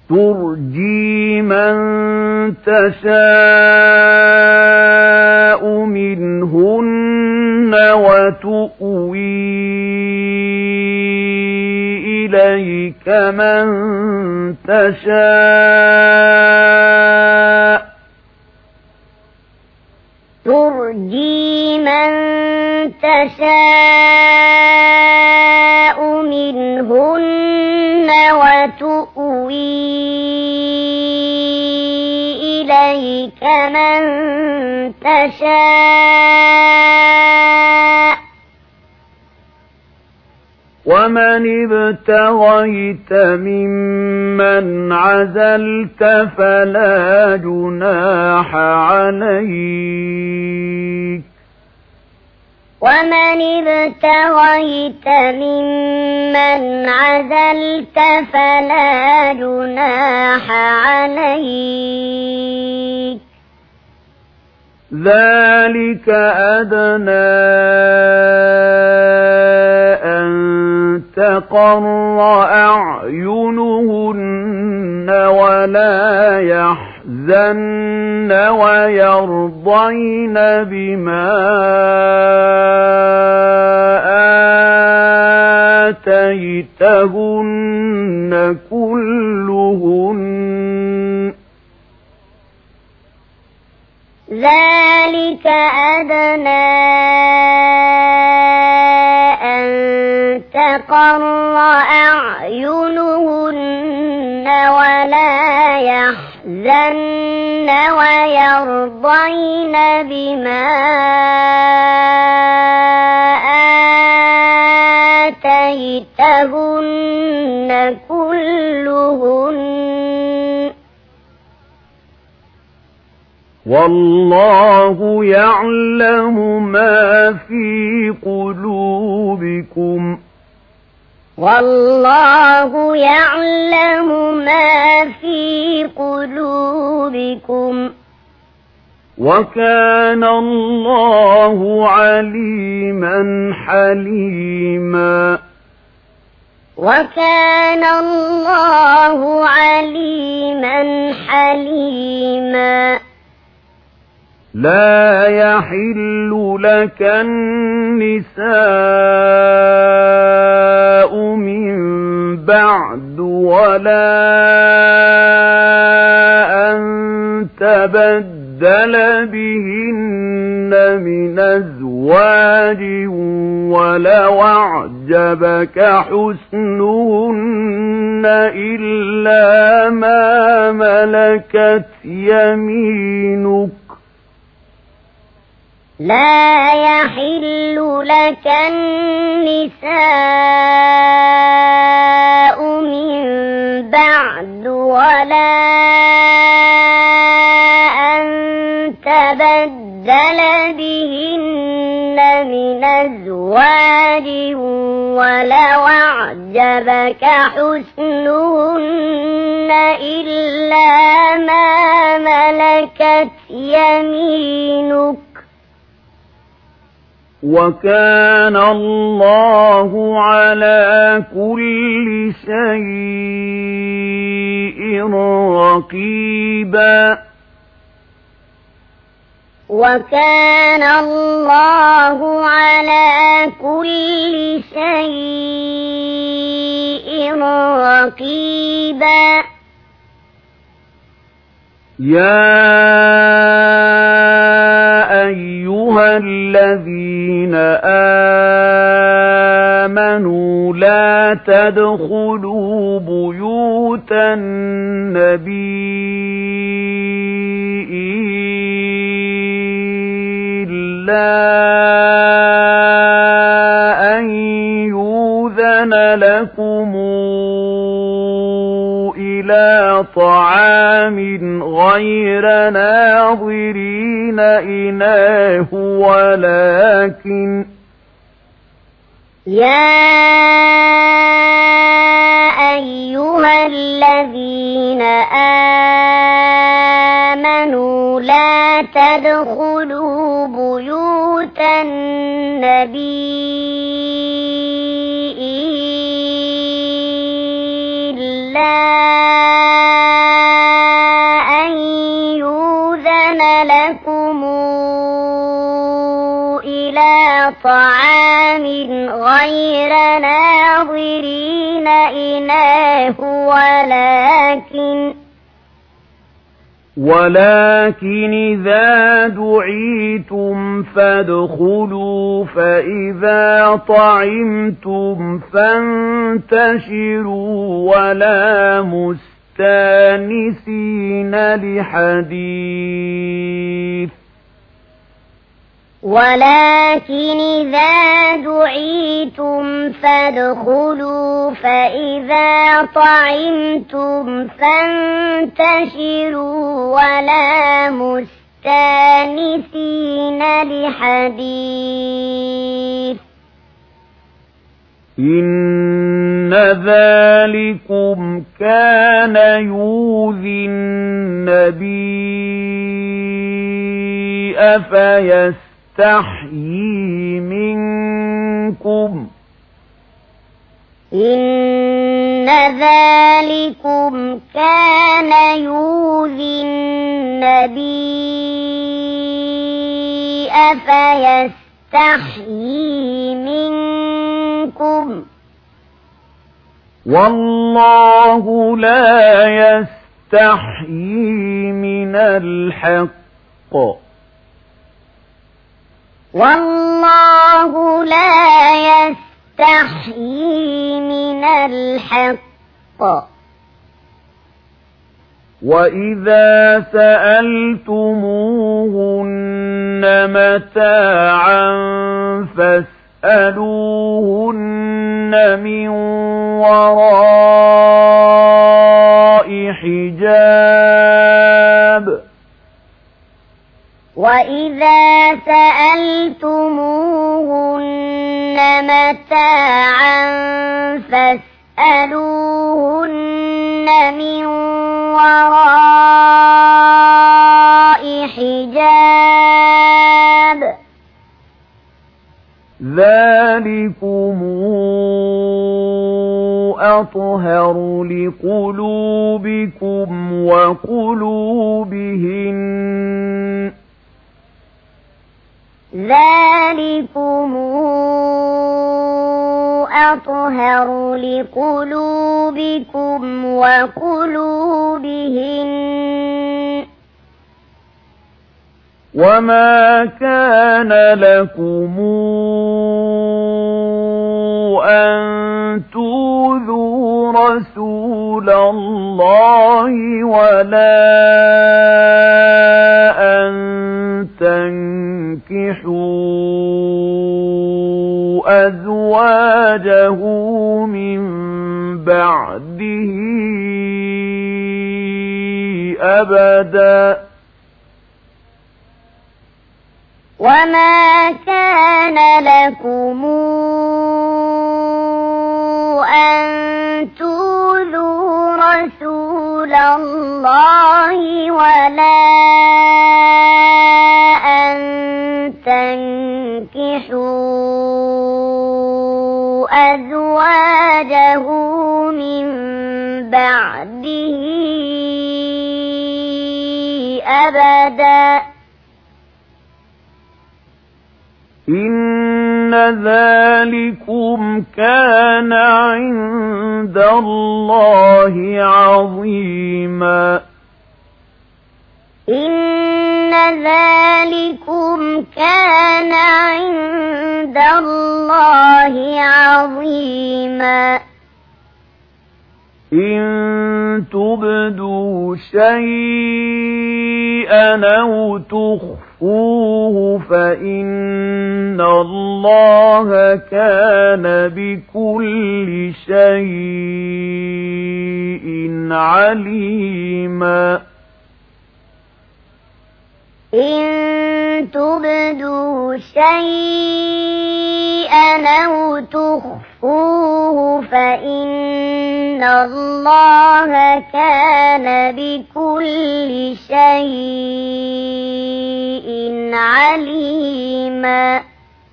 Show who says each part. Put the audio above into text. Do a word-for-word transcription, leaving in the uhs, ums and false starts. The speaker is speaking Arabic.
Speaker 1: ترجي من تشاء منهن وتؤوي إليك من تشاء
Speaker 2: ترجي من تشاء منهن وتؤوي إليك من تشاء
Speaker 1: ومن ابتغيت ممن عزلت فلا جناح عليك
Speaker 2: ومن ابتغيت ممن عزلت فلا جناح عليك
Speaker 1: ذلك أدنى أن تقر أعينهن ولا يحزن ويرضين بما آتيتهن كلهن
Speaker 2: ذلك أدنى أن تقر أعينهن ولا يحزن ويرضين بما آتيتهن كلهن
Speaker 1: والله يعلم ما في قلوبكم
Speaker 2: والله يعلم ما في قلوبكم
Speaker 1: وكان الله عليما حليما
Speaker 2: وكان الله عليما حليما
Speaker 1: لا يحل لك النساء من بعد ولا أن تبدل بهن من أزواج ولو أعجبك حسنهن إلا ما ملكت يمينك
Speaker 2: لا يحل لك النساء من بعد ولا أن تبدل بهن من أزواج ولو أعجبك حسنهن إلا ما ملكت يمينك
Speaker 1: وكان الله على كل شيء رقيبا
Speaker 2: وكان الله على كل شيء رقيبا
Speaker 1: يا أيها الذين آمنوا لا تدخلوا بيوت النبي إلا أن يؤذن لكم إلى طعام غير ناظرين إناه ولكن
Speaker 2: يا أيها الذين آمنوا لا تدخلوا بيوت النبي إلا لكم إلى طعام غير ناظرين إناه ولكن
Speaker 1: ولكن إذا دعيتم فادخلوا فإذا طعمتم فانتشروا ولا مستانسين لحديث
Speaker 2: ولكن إذا دعيتم فادخلوا فإذا طعمتم فانتشروا ولا مستانسين لحديث
Speaker 1: إن ذلكم كان يؤذي النبي فيستحيي منكم
Speaker 2: إن ذلكم كان يؤذي النبي فيستحيي منكم
Speaker 1: والله لا يستحيي من الحق
Speaker 2: والله لا يستحيي من الحق
Speaker 1: وإذا سألتموهن متاعا فاسألوهن من وراء حجاب
Speaker 2: وإذا سألتموهن متاعا فاسألوهن من وراء حجاب
Speaker 1: ذلكم أطهر لقلوبكم وقلوبهن
Speaker 2: ذلكم أطهر لقلوبكم وقلوبهن
Speaker 1: وما كان لكم أن تؤذوا رسول الله ولا أن تنكحوا أزواجه من بعده أبدا
Speaker 2: وما كان لكم أن تؤذوا رسول الله ولا أن تنكحوا أزواجه من بعده أبدا
Speaker 1: إن ذلكم كان عند الله عظيما
Speaker 2: إن ذلكم كان عند الله عظيما
Speaker 1: إن تبدوا شيئا أو تخفوه فإن الله كان بكل شيء عليما
Speaker 2: إن تبدوا شيئا أو تخفوه فإن الله كان بكل شيء عليما